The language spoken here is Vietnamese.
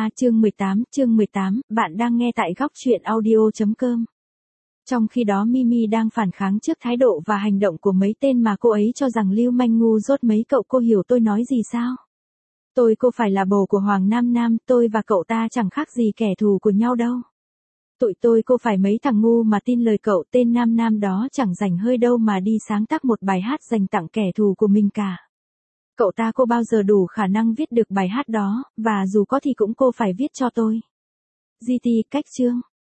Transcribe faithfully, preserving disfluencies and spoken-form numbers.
chương mười tám, chương mười tám, bạn đang nghe tại góc truyện audio.com. Trong khi đó Mimi đang phản kháng trước thái độ và hành động của mấy tên mà cô ấy cho rằng lưu manh ngu dốt mấy cậu cô hiểu tôi nói gì sao? Tôi cô phải là bồ của Hoàng Nam Nam, tôi và cậu ta chẳng khác gì kẻ thù của nhau đâu. Tụi tôi cô phải mấy thằng ngu mà tin lời cậu tên Nam Nam đó chẳng rảnh hơi đâu mà đi sáng tác một bài hát dành tặng kẻ thù của mình cả. Cậu ta cô bao giờ đủ khả năng viết được bài hát đó, và dù có thì cũng cô phải viết cho tôi. giê tê cách chương.